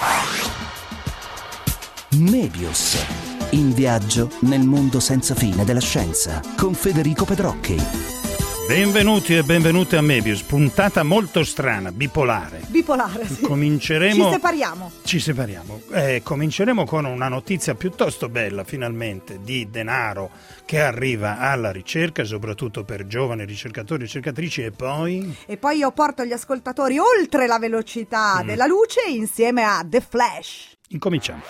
Mebius, in viaggio nel mondo senza fine della scienza, con Federico Pedrocchi. Benvenuti e benvenute a Mebius, puntata molto strana, bipolare. Bipolare, sì. Cominceremo... Ci separiamo. Cominceremo con una notizia piuttosto bella, finalmente, di denaro che arriva alla ricerca, soprattutto per giovani ricercatori e ricercatrici, e poi io porto gli ascoltatori oltre la velocità della luce insieme a The Flash. Incominciamo.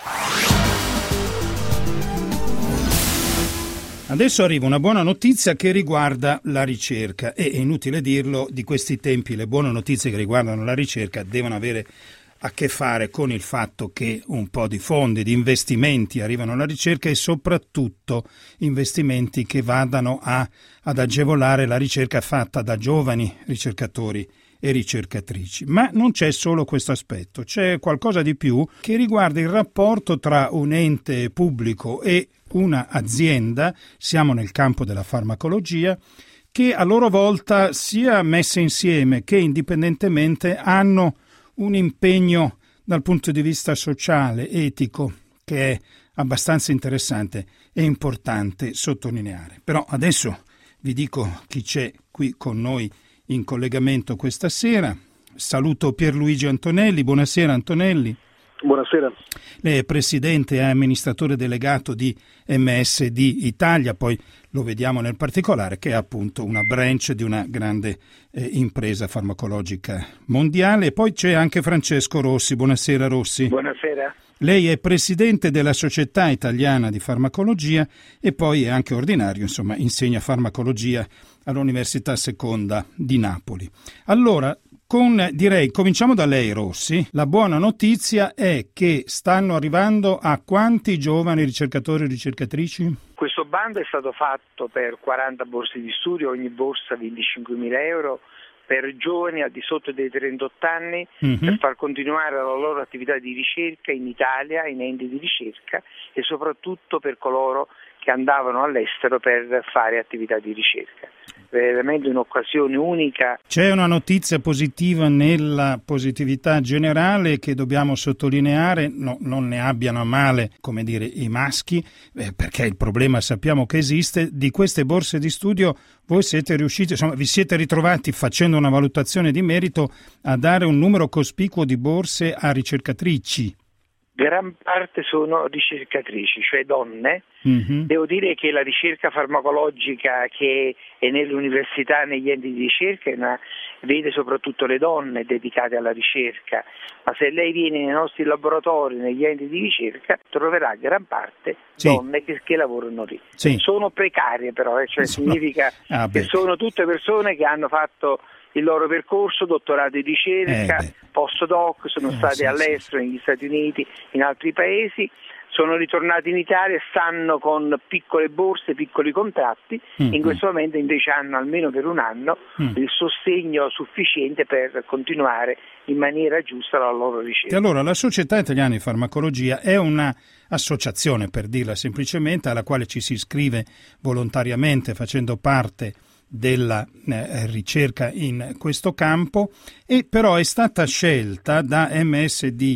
Adesso arriva una buona notizia che riguarda la ricerca e è inutile dirlo, di questi tempi le buone notizie che riguardano la ricerca devono avere a che fare con il fatto che un po' di fondi, di investimenti arrivano alla ricerca e soprattutto investimenti che vadano ad agevolare la ricerca fatta da giovani ricercatori e ricercatrici. Ma non c'è solo questo aspetto, c'è qualcosa di più che riguarda il rapporto tra un ente pubblico e una azienda, siamo nel campo della farmacologia, che a loro volta sia messe insieme che indipendentemente hanno un impegno dal punto di vista sociale, etico, che è abbastanza interessante e importante sottolineare. Però adesso vi dico chi c'è qui con noi in collegamento questa sera. Saluto Pierluigi Antonelli. Buonasera Antonelli. Buonasera. Lei è presidente e amministratore delegato di MSD Italia, poi lo vediamo nel particolare, che è appunto una branch di una grande impresa farmacologica mondiale. E poi c'è anche Francesco Rossi. Buonasera Rossi. Buonasera. Lei è presidente della Società Italiana di Farmacologia e poi è anche ordinario, insomma, insegna farmacologia all'Università Seconda di Napoli. Allora, cominciamo da lei Rossi. La buona notizia è che stanno arrivando a quanti giovani ricercatori e ricercatrici? Questo bando è stato fatto per 40 borse di studio, ogni borsa 25.000 euro, per giovani al di sotto dei 38 anni, per far continuare la loro attività di ricerca in Italia, in enti di ricerca, e soprattutto per coloro che andavano all'estero per fare attività di ricerca. Veramente un'occasione unica. C'è una notizia positiva nella positività generale che dobbiamo sottolineare, non ne abbiano a male, come dire, i maschi, perché il problema sappiamo che esiste. Di queste borse di studio voi siete riusciti, insomma, vi siete ritrovati facendo una valutazione di merito a dare un numero cospicuo di borse a ricercatrici. Gran parte sono ricercatrici, cioè donne. Devo dire che la ricerca farmacologica che è nelle università, negli enti di ricerca, vede soprattutto le donne dedicate alla ricerca, ma se lei viene nei nostri laboratori, negli enti di ricerca, troverà gran parte donne che lavorano lì. Sì. Sono precarie però, cioè significa che sono tutte persone che hanno fatto il loro percorso, dottorato di ricerca, postdoc, sono stati all'estero, negli Stati Uniti, in altri paesi, sono ritornati in Italia, stanno con piccole borse, piccoli contratti, in questo momento invece hanno almeno per un anno il sostegno sufficiente per continuare in maniera giusta la loro ricerca. E allora la Società Italiana di Farmacologia è una associazione, per dirla semplicemente, alla quale ci si iscrive volontariamente facendo parte della ricerca in questo campo, e però è stata scelta da MSD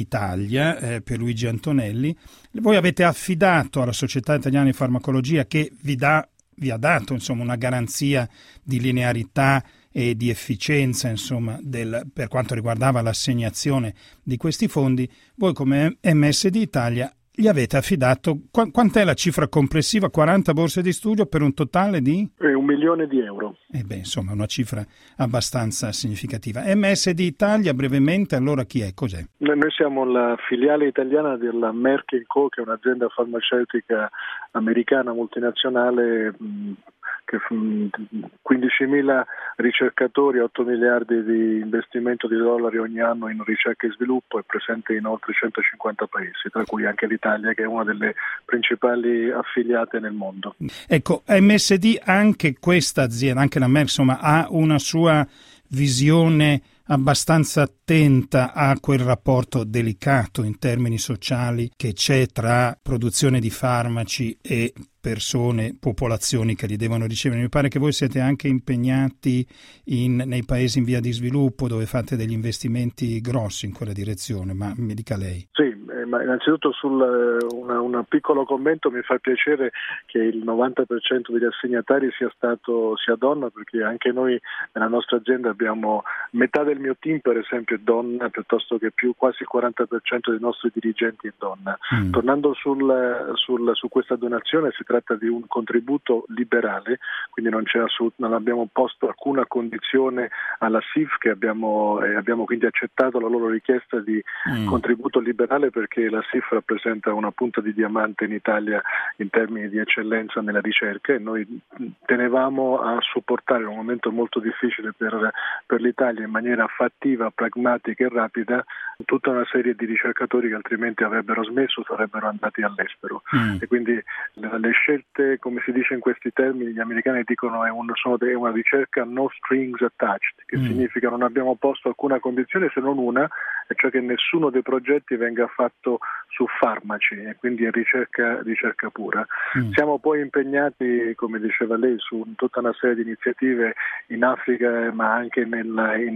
Italia, Pierluigi Antonelli. Voi avete affidato alla Società Italiana di Farmacologia, che vi ha dato insomma una garanzia di linearità e di efficienza, insomma, per quanto riguardava l'assegnazione di questi fondi. Voi come MSD Italia gli avete affidato, quant'è la cifra complessiva? 40 borse di studio per un totale di? 1 milione di euro. Insomma, una cifra abbastanza significativa. MSD Italia, brevemente, allora chi è? Cos'è? Noi siamo la filiale italiana della Merck & Co., che è un'azienda farmaceutica americana multinazionale che 15.000 ricercatori, 8 miliardi di investimento di dollari ogni anno in ricerca e sviluppo, è presente in oltre 150 paesi, tra cui anche l'Italia, che è una delle principali affiliate nel mondo. Ecco, MSD, anche questa azienda, anche la Merck, insomma, ha una sua visione abbastanza attenta a quel rapporto delicato in termini sociali che c'è tra produzione di farmaci e persone, popolazioni che li devono ricevere. Mi pare che voi siete anche impegnati nei paesi in via di sviluppo, dove fate degli investimenti grossi in quella direzione, ma mi dica lei. Sì, ma innanzitutto un piccolo commento: mi fa piacere che il 90% degli assegnatari sia donna, perché anche noi nella nostra azienda abbiamo metà del mio team, per esempio, è donna, piuttosto che quasi il 40% dei nostri dirigenti è donna. Tornando su questa donazione, si tratta di un contributo liberale, quindi non abbiamo posto alcuna condizione alla SIF, che abbiamo quindi accettato la loro richiesta di contributo liberale, perché la SIF rappresenta una punta di diamante in Italia in termini di eccellenza nella ricerca, e noi tenevamo a supportare in un momento molto difficile per l'Italia, in maniera fattiva, pragmatica e rapida, tutta una serie di ricercatori che altrimenti avrebbero smesso, sarebbero andati all'estero. E quindi le scelte, come si dice in questi termini, gli americani dicono è una ricerca no strings attached, che significa non abbiamo posto alcuna condizione se non una, e cioè che nessuno dei progetti venga fatto su farmaci, e quindi è ricerca pura. Siamo poi impegnati, come diceva lei, su tutta una serie di iniziative in Africa, ma anche in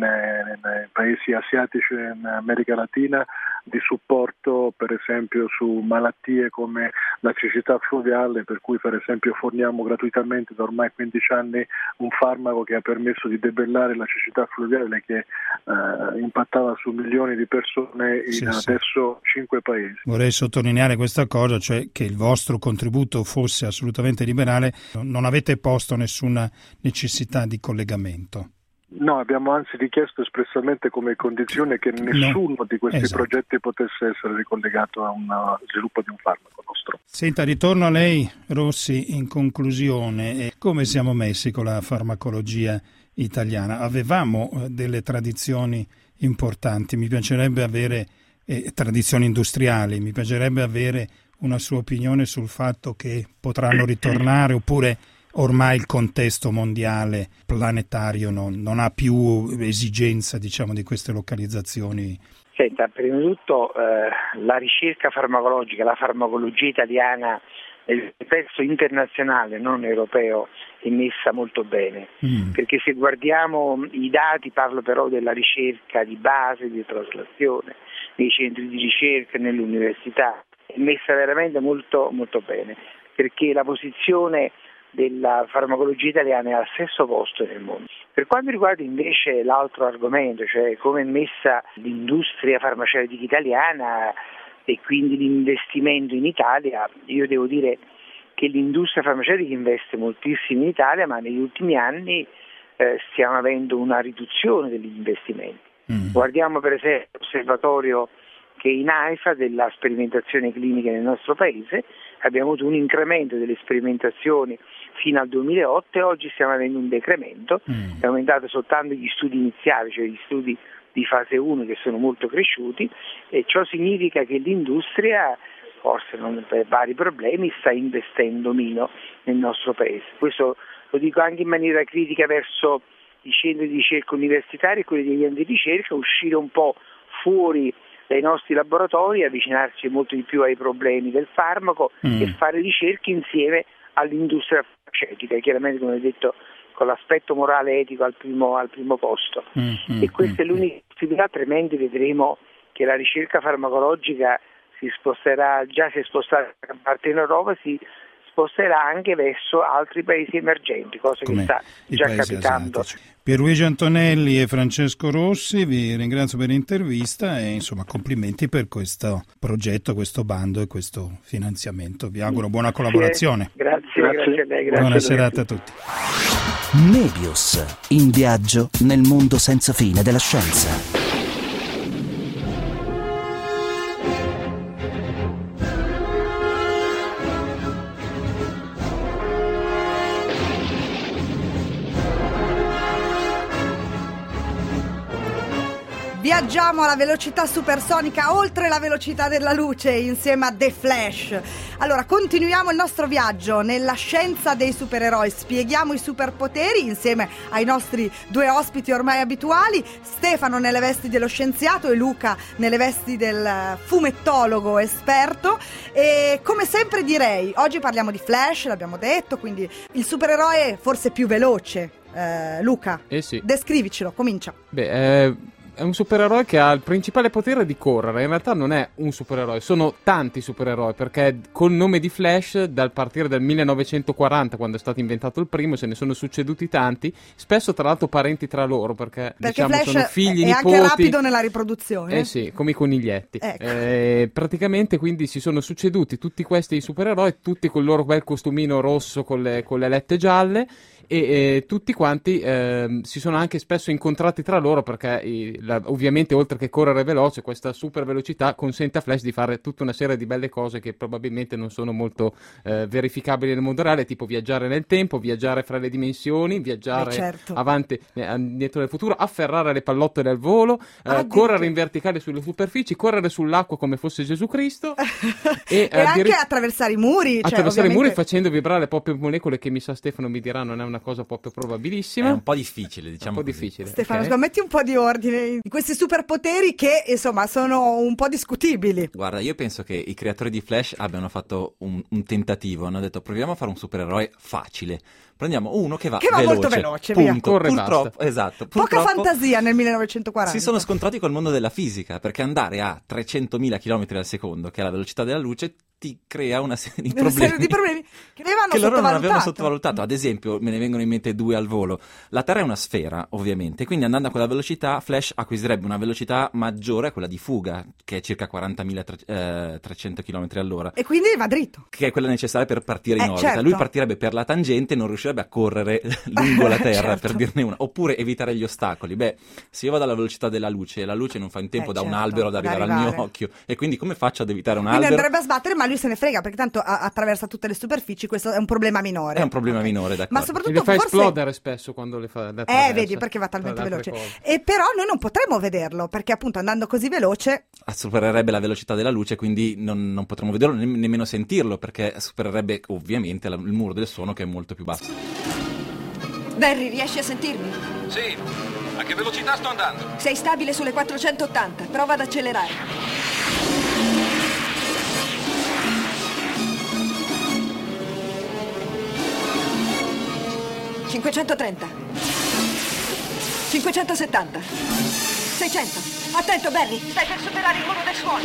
paesi asiatici e in America Latina, di supporto per esempio su malattie come la cecità fluviale, per cui per esempio forniamo gratuitamente da ormai 15 anni un farmaco che ha permesso di debellare la cecità fluviale, che impattava su milioni di persone in adesso 5 paesi. Vorrei sottolineare questa cosa, cioè che il vostro contributo fosse assolutamente liberale, non avete posto nessuna necessità di collegamento. No, abbiamo anzi richiesto espressamente come condizione che nessuno di questi progetti potesse essere ricollegato a un sviluppo di un farmaco nostro. Senta, ritorno a lei, Rossi, in conclusione. Come siamo messi con la farmacologia italiana? Avevamo delle tradizioni importanti, mi piacerebbe avere tradizioni industriali, mi piacerebbe avere una sua opinione sul fatto che potranno ritornare, oppure ormai il contesto mondiale, planetario, non ha più esigenza, diciamo, di queste localizzazioni. Senta, prima di tutto la ricerca farmacologica, la farmacologia italiana nel contesto internazionale, non europeo, è messa molto bene, perché se guardiamo i dati, parlo però della ricerca di base, di traslazione, nei centri di ricerca, nelle università, è messa veramente molto, molto bene, perché la posizione della farmacologia italiana è al stesso posto nel mondo. Per quanto riguarda invece l'altro argomento, cioè come è messa l'industria farmaceutica italiana e quindi l'investimento in Italia, io devo dire che l'industria farmaceutica investe moltissimo in Italia, ma negli ultimi anni stiamo avendo una riduzione degli investimenti. Guardiamo per esempio l'osservatorio che in AIFA della sperimentazione clinica nel nostro paese, abbiamo avuto un incremento delle sperimentazioni fino al 2008 e oggi stiamo avendo un decremento, è aumentato soltanto gli studi iniziali, cioè gli studi di fase 1 che sono molto cresciuti, e ciò significa che l'industria, forse non per vari problemi, sta investendo meno nel nostro paese. Questo lo dico anche in maniera critica verso i centri di ricerca universitari e quelli degli enti di ricerca, uscire un po' fuori dai nostri laboratori, avvicinarci molto di più ai problemi del farmaco e fare ricerche insieme all'industria farmaceutica, chiaramente, come ho detto, con l'aspetto morale etico al primo posto. E questa è l'unica possibilità, altrimenti vedremo che la ricerca farmacologica si sposterà, già si è spostata a parte in Europa, si sposterà anche verso altri paesi emergenti, cosa che sta già capitando. Asiatici. Pierluigi Antonelli e Francesco Rossi, vi ringrazio per l'intervista e insomma complimenti per questo progetto, questo bando e questo finanziamento. Vi auguro buona collaborazione. Grazie a lei. Buona serata a tutti. Nebius, in viaggio nel mondo senza fine della scienza. viaggiamo alla velocità supersonica, oltre la velocità della luce, insieme a The Flash. Allora, continuiamo il nostro viaggio nella scienza dei supereroi. Spieghiamo i superpoteri insieme ai nostri due ospiti ormai abituali, Stefano nelle vesti dello scienziato e Luca nelle vesti del fumettologo esperto. E come sempre direi, oggi parliamo di Flash, l'abbiamo detto, quindi il supereroe forse più veloce. Luca, sì. Descrivicelo, comincia. È un supereroe che ha il principale potere di correre. In realtà non è un supereroe, sono tanti supereroi, perché col nome di Flash, dal partire del 1940, quando è stato inventato il primo, se ne sono succeduti tanti, spesso tra l'altro parenti tra loro, perché diciamo Flash sono figli, è nipoti. anche rapido nella riproduzione. Sì, come i coniglietti. Ecco. Praticamente quindi si sono succeduti tutti questi supereroi, tutti col loro bel costumino rosso con le lette gialle, e tutti quanti si sono anche spesso incontrati tra loro, perché ovviamente oltre che correre veloce, questa super velocità consente a Flash di fare tutta una serie di belle cose che probabilmente non sono molto verificabili nel mondo reale, tipo viaggiare nel tempo, viaggiare fra le dimensioni, viaggiare avanti, indietro nel futuro, afferrare le pallottole al volo, correre in verticale sulle superfici, correre sull'acqua come fosse Gesù Cristo e anche attraversare i muri, attraversare i muri facendo vibrare le proprie molecole, che mi sa Stefano mi dirà non è una cosa proprio probabilissima. È un po' difficile, diciamo. Un po' difficile. Stefano, metti un po' di ordine in questi superpoteri che insomma sono un po' discutibili. Guarda, io penso che i creatori di Flash abbiano fatto un tentativo, hanno detto proviamo a fare un supereroe facile. Prendiamo uno che va molto veloce, punto. Via. Purtroppo, esatto. Poca fantasia nel 1940. Si sono scontrati col mondo della fisica, perché andare a 300.000 km al secondo, che è la velocità della luce, ti crea una serie di problemi che loro non avevano sottovalutato. Ad esempio, me ne vengono in mente due al volo. La Terra è una sfera, ovviamente, quindi andando a quella velocità, Flash acquisirebbe una velocità maggiore a quella di fuga, che è circa 40.300 km all'ora. E quindi va dritto. Che è quella necessaria per partire in orbita. Certo. Lui partirebbe per la tangente e non riuscirebbe a correre lungo la Terra, per dirne una. Oppure evitare gli ostacoli. Se io vado alla velocità della luce e la luce non fa in tempo da un albero ad arrivare al mio occhio, e quindi come faccio ad evitare un albero? Quindi andrebbe a sbattere, ma lui se ne frega, perché tanto attraversa tutte le superfici. Questo è un problema minore. È un problema minore, d'accordo. Ma soprattutto le fa forse esplodere spesso quando le fa vedi, perché va talmente veloce. E però noi non potremo vederlo, perché appunto andando così veloce supererebbe la velocità della luce, quindi non potremo vederlo, nemmeno sentirlo, perché supererebbe ovviamente il muro del suono, che è molto più basso. Barry, riesci a sentirmi? Sì. A che velocità sto andando? Sei stabile sulle 480, prova ad accelerare. 530, 570, 600. Attento, Barry, stai per superare il muro del suono.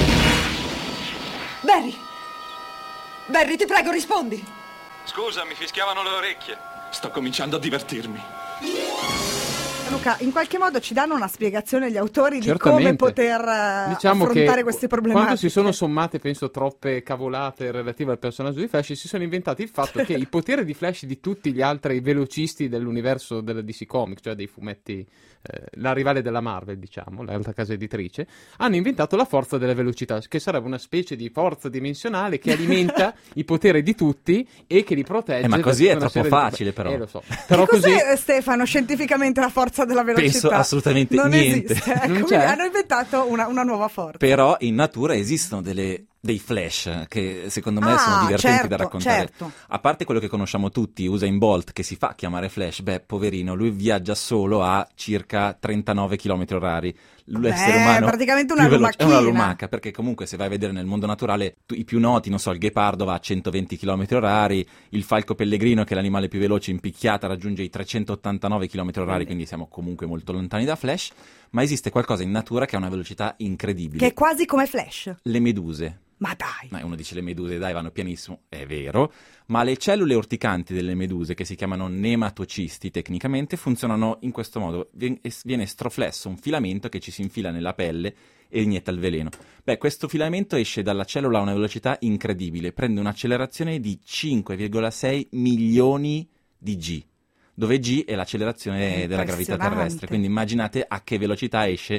Barry, ti prego, rispondi. Scusa, mi fischiavano le orecchie. Sto cominciando a divertirmi. Luca, in qualche modo ci danno una spiegazione gli autori di come poter affrontare questi problematiche. Quando si sono sommate, penso, troppe cavolate relative al personaggio di Flash, si sono inventati il fatto che i poteri di Flash di tutti gli altri velocisti dell'universo della DC Comics, cioè dei fumetti, la rivale della Marvel, diciamo, l'altra casa editrice, hanno inventato la forza della velocità, che sarebbe una specie di forza dimensionale che alimenta i poteri di tutti e che li protegge. Ma così è troppo facile, però. Lo so. Però che cos'è, così, Stefano, scientificamente la forza della velocità? Penso assolutamente non niente. Esiste. Non c'è. Hanno inventato una nuova forza. Però in natura esistono dei flash che secondo me sono divertenti da raccontare. Certo. A parte quello che conosciamo tutti, Usain Bolt, che si fa chiamare Flash, poverino, lui viaggia solo a circa 39 km orari. L'essere umano praticamente una lumachina. È una lumaca, perché comunque se vai a vedere nel mondo naturale i più noti, non so, il ghepardo va a 120 km orari, il falco pellegrino, che è l'animale più veloce in picchiata, raggiunge i 389 km orari, quindi siamo comunque molto lontani da Flash. Ma esiste qualcosa in natura che ha una velocità incredibile, che è quasi come Flash. Le meduse. Ma dai! Uno dice le meduse, dai, vanno pianissimo, è vero, ma le cellule orticanti delle meduse, che si chiamano nematocisti tecnicamente, funzionano in questo modo. Viene estroflesso un filamento che ci si infila nella pelle e inietta il veleno. Questo filamento esce dalla cellula a una velocità incredibile, prende un'accelerazione di 5,6 milioni di G, dove G è l'accelerazione della gravità terrestre, quindi immaginate a che velocità esce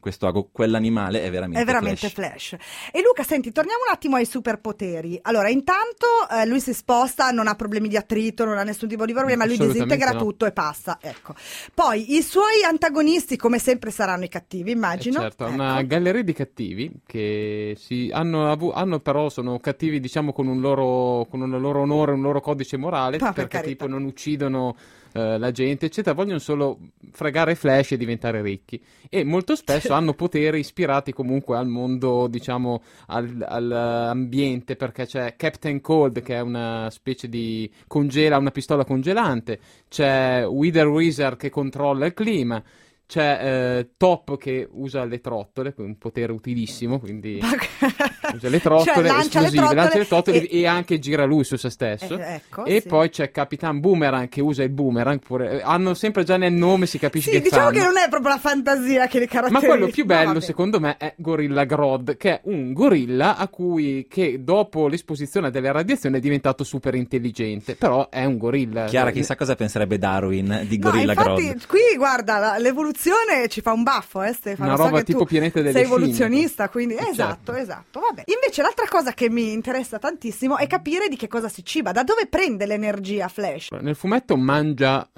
questo ago, quell'animale è veramente Flash. E Luca, senti, torniamo un attimo ai superpoteri. Allora, intanto lui si sposta, non ha problemi di attrito, non ha nessun tipo di problema, lui disintegra tutto e passa, ecco. Poi i suoi antagonisti come sempre saranno i cattivi, immagino. Certo, una galleria di cattivi che hanno però sono cattivi, diciamo, con un loro onore, un loro codice morale, perché tipo non uccidono la gente, eccetera, vogliono solo fregare Flash e diventare ricchi, e molto spesso hanno poteri ispirati comunque al mondo, diciamo, all'ambiente, perché c'è Captain Cold che è una specie di una pistola congelante, c'è Wither Wizard che controlla il clima, c'è Top che usa le trottole, un potere utilissimo, quindi usa le trottole, lancia le trottole e anche gira lui su se stesso. Poi c'è Capitan Boomerang che usa il boomerang, hanno sempre già nel nome, si capisce che diciamo fanno. Che non è proprio la fantasia che le caratterizza. Ma quello più bello secondo me è Gorilla Grodd, che è un gorilla che dopo l'esposizione delle radiazioni è diventato super intelligente, però è un gorilla. Chiara, chissà cosa penserebbe Darwin di Gorilla Grodd. Infatti qui guarda, l'evoluzione ci fa un baffo, Stefano. Una roba tipo pianeta delle scimmie. Sei evoluzionista, quindi esatto. Vabbè. Invece l'altra cosa che mi interessa tantissimo è capire di che cosa si ciba, da dove prende l'energia Flash. Nel fumetto mangia,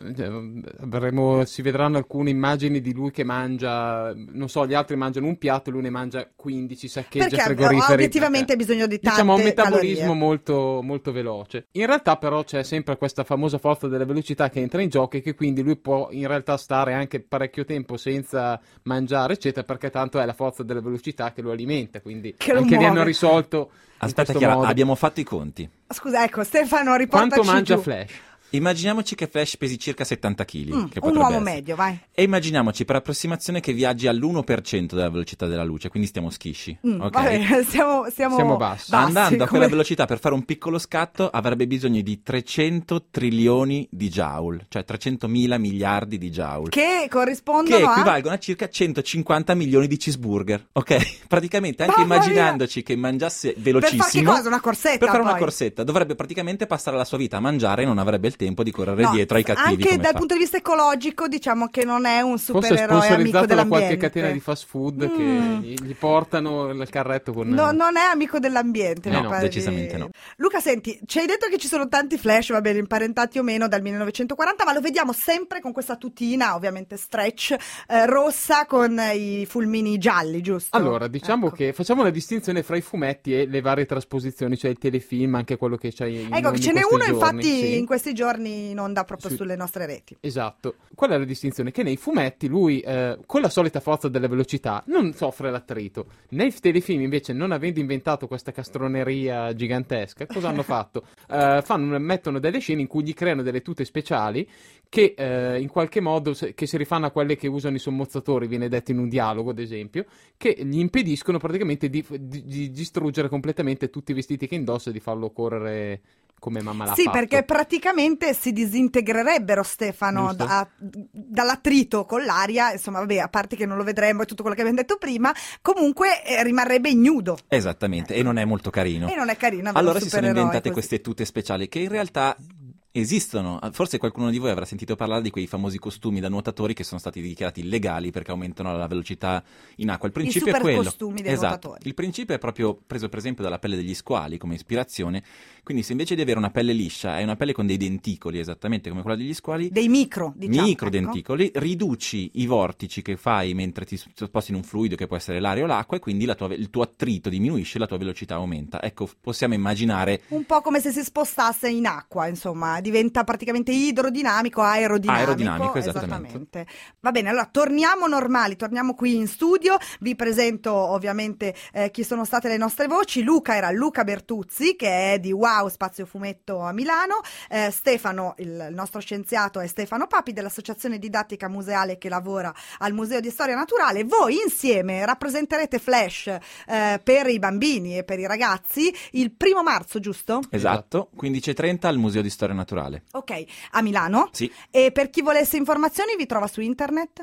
si vedranno alcune immagini di lui che mangia, non so, gli altri mangiano un piatto, lui ne mangia 15, saccheggia frigoriferi. Perché obiettivamente ha bisogno di tante diciamo un metabolismo calorie. molto, molto veloce. In realtà però c'è sempre questa famosa forza della velocità che entra in gioco, e che quindi lui può in realtà stare anche parecchio tempo senza mangiare, eccetera, perché tanto è la forza della velocità che lo alimenta, quindi anche lì hanno risolto. Aspetta, Chiara, abbiamo fatto i conti. Scusa, ecco, Stefano, riportaci quanto mangia giù. Flash? Immaginiamoci che Flash pesi circa 70 kg. Un uomo medio, vai. E immaginiamoci per approssimazione che viaggi all'1% della velocità della luce, quindi stiamo schisci. Okay? Vabbè, siamo bassi. Andando a quella velocità per fare un piccolo scatto avrebbe bisogno di 300 trilioni di joule, cioè 300.000 miliardi di joule. Che corrispondono che equivalgono a circa 150 milioni di cheeseburger. Ok? Praticamente anche immaginandoci che mangiasse velocissimo. Per fare che cosa? Una corsetta? Per fare poi. Una corsetta. Dovrebbe praticamente passare la sua vita a mangiare e non avrebbe il tempo di correre dietro ai cattivi. Anche dal punto di vista ecologico, diciamo che non è un supereroe amico dell'ambiente. Da qualche catena di fast food che gli portano il carretto con... No, non è amico dell'ambiente. No, decisamente no. Luca, senti, ci hai detto che ci sono tanti Flash, va bene, imparentati o meno dal 1940, ma lo vediamo sempre con questa tutina, ovviamente stretch, rossa con i fulmini gialli, giusto? Allora, diciamo che facciamo la distinzione fra i fumetti e le varie trasposizioni, cioè il telefilm, anche quello che c'hai in Ecco, ce n'è uno giorni, infatti in questi giorni in onda proprio sulle nostre reti. Esatto. Qual è la distinzione? Che nei fumetti lui con la solita forza della velocità non soffre l'attrito. Nei telefilm invece, non avendo inventato questa castroneria gigantesca, cosa hanno fatto? Mettono delle scene in cui gli creano delle tute speciali che in qualche modo che si rifanno a quelle che usano i sommozzatori, viene detto in un dialogo ad esempio, che gli impediscono praticamente di distruggere completamente tutti i vestiti che indossa e di farlo correre come mamma l'ha fatto. Sì, perché praticamente si disintegrerebbero, Stefano, dall'attrito con l'aria, insomma, vabbè, a parte che non lo vedremo e tutto quello che abbiamo detto prima, comunque rimarrebbe ignudo. Esattamente, e non è molto carino. E non è carino. Allora si sono inventate queste tute speciali che in realtà esistono. Forse qualcuno di voi avrà sentito parlare di quei famosi costumi da nuotatori che sono stati dichiarati illegali perché aumentano la velocità in acqua. Il principio è quello. Costumi dei nuotatori. Il principio è proprio preso per esempio dalla pelle degli squali come ispirazione. Quindi se invece di avere una pelle liscia hai una pelle con dei denticoli, esattamente come quella degli squali, dei micro denticoli, riduci i vortici che fai mentre ti sposti in un fluido che può essere l'aria o l'acqua, e quindi il tuo attrito diminuisce, la tua velocità aumenta. Ecco, possiamo immaginare un po' come se si spostasse in acqua, insomma, diventa praticamente idrodinamico, aerodinamico, esattamente. Va bene, allora torniamo normali, torniamo qui in studio, vi presento ovviamente chi sono state le nostre voci. Luca era Luca Bertuzzi, che è di Wow Spazio Fumetto a Milano, Stefano, il nostro scienziato, è Stefano Papi dell'Associazione Didattica Museale che lavora al Museo di Storia Naturale. Voi insieme rappresenterete Flash per i bambini e per i ragazzi il 1° marzo, giusto? Esatto, 15:30 al Museo di Storia Naturale. Ok, a Milano? Sì. E per chi volesse informazioni vi trova su internet?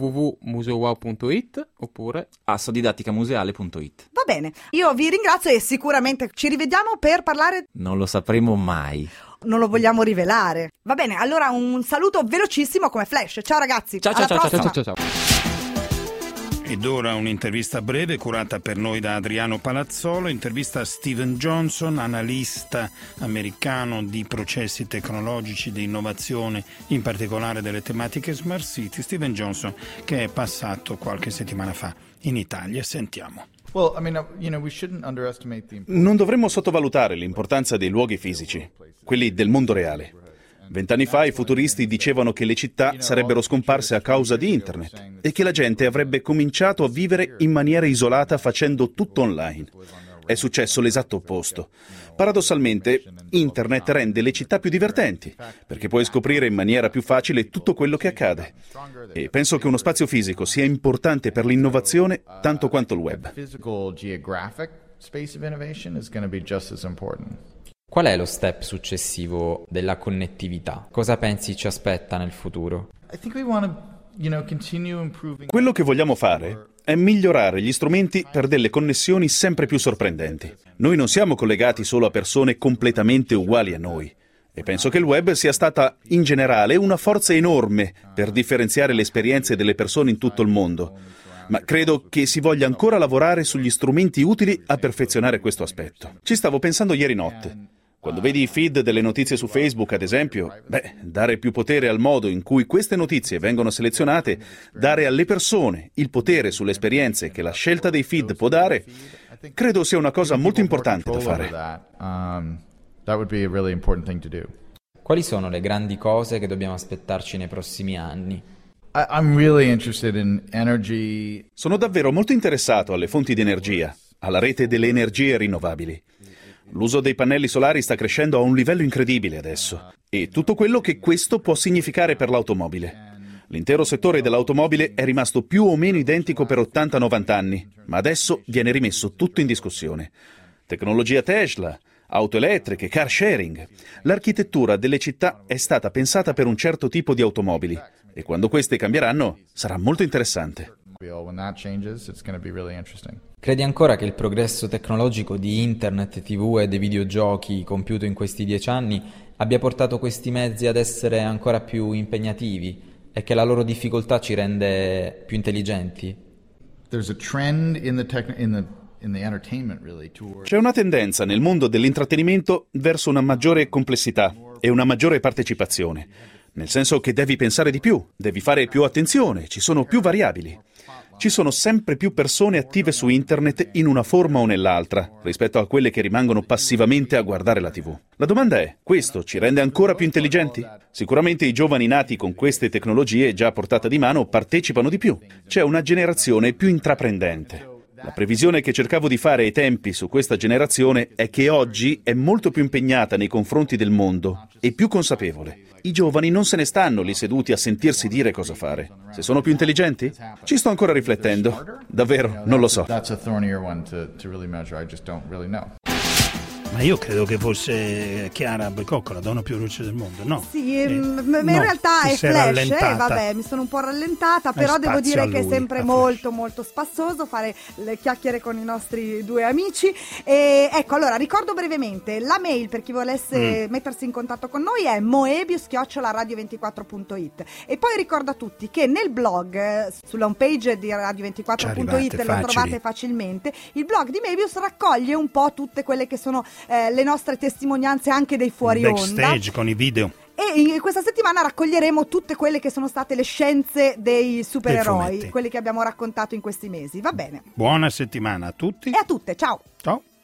www.museowow.it oppure assodidatticamuseale.it. Va bene, io vi ringrazio e sicuramente ci rivediamo per parlare... Non lo sapremo mai. Non lo vogliamo rivelare. Va bene, allora un saluto velocissimo come Flash. Ciao ragazzi. Ciao. Ed ora un'intervista breve curata per noi da Adriano Palazzolo, intervista a Steven Johnson, analista americano di processi tecnologici, di innovazione, in particolare delle tematiche Smart City. Steven Johnson, che è passato qualche settimana fa in Italia. Sentiamo. Non dovremmo sottovalutare l'importanza dei luoghi fisici, quelli del mondo reale. 20 anni fa i futuristi dicevano che le città sarebbero scomparse a causa di Internet e che la gente avrebbe cominciato a vivere in maniera isolata facendo tutto online. È successo l'esatto opposto. Paradossalmente, Internet rende le città più divertenti, perché puoi scoprire in maniera più facile tutto quello che accade. E penso che uno spazio fisico sia importante per l'innovazione tanto quanto il web. Qual è lo step successivo della connettività? Cosa pensi ci aspetta nel futuro? Quello che vogliamo fare è migliorare gli strumenti per delle connessioni sempre più sorprendenti. Noi non siamo collegati solo a persone completamente uguali a noi. E penso che il web sia stata, in generale, una forza enorme per differenziare le esperienze delle persone in tutto il mondo. Ma credo che si voglia ancora lavorare sugli strumenti utili a perfezionare questo aspetto. Ci stavo pensando ieri notte. Quando vedi i feed delle notizie su Facebook, ad esempio, dare più potere al modo in cui queste notizie vengono selezionate, dare alle persone il potere sulle esperienze che la scelta dei feed può dare, credo sia una cosa molto importante da fare. Quali sono le grandi cose che dobbiamo aspettarci nei prossimi anni? Sono davvero molto interessato alle fonti di energia, alla rete delle energie rinnovabili. L'uso dei pannelli solari sta crescendo a un livello incredibile adesso e tutto quello che questo può significare per l'automobile. L'intero settore dell'automobile è rimasto più o meno identico per 80-90 anni, ma adesso viene rimesso tutto in discussione. Tecnologia Tesla, auto elettriche, car sharing. L'architettura delle città è stata pensata per un certo tipo di automobili e quando queste cambieranno sarà molto interessante. Credi ancora che il progresso tecnologico di internet, TV e dei videogiochi compiuto in questi 10 anni abbia portato questi mezzi ad essere ancora più impegnativi e che la loro difficoltà ci rende più intelligenti? C'è una tendenza nel mondo dell'intrattenimento verso una maggiore complessità e una maggiore partecipazione, nel senso che devi pensare di più, devi fare più attenzione, ci sono più variabili. Ci sono sempre più persone attive su internet in una forma o nell'altra, rispetto a quelle che rimangono passivamente a guardare la TV. La domanda è, questo ci rende ancora più intelligenti? Sicuramente i giovani nati con queste tecnologie già a portata di mano partecipano di più. C'è una generazione più intraprendente. La previsione che cercavo di fare ai tempi su questa generazione è che oggi è molto più impegnata nei confronti del mondo e più consapevole. I giovani non se ne stanno lì seduti a sentirsi dire cosa fare. Se sono più intelligenti? Ci sto ancora riflettendo. Davvero, non lo so. Ma io credo che fosse Chiara Becocco, la donna più veloce del mondo, no? Sì, in realtà è Flash, mi sono un po' rallentata, però devo dire che è sempre molto molto spassoso fare le chiacchiere con i nostri due amici. E ecco, allora ricordo brevemente la mail per chi volesse mettersi in contatto con noi è moebius@radio24.it e poi ricordo a tutti che nel blog sulla homepage di radio24.it lo trovate facilmente. Il blog di Moebius raccoglie un po' tutte quelle che sono le nostre testimonianze anche dei fuori onda, backstage con i video. E questa settimana raccoglieremo tutte quelle che sono state le scienze dei supereroi, quelle che abbiamo raccontato in questi mesi. Va bene. Buona settimana a tutti e a tutte. Ciao. Ciao.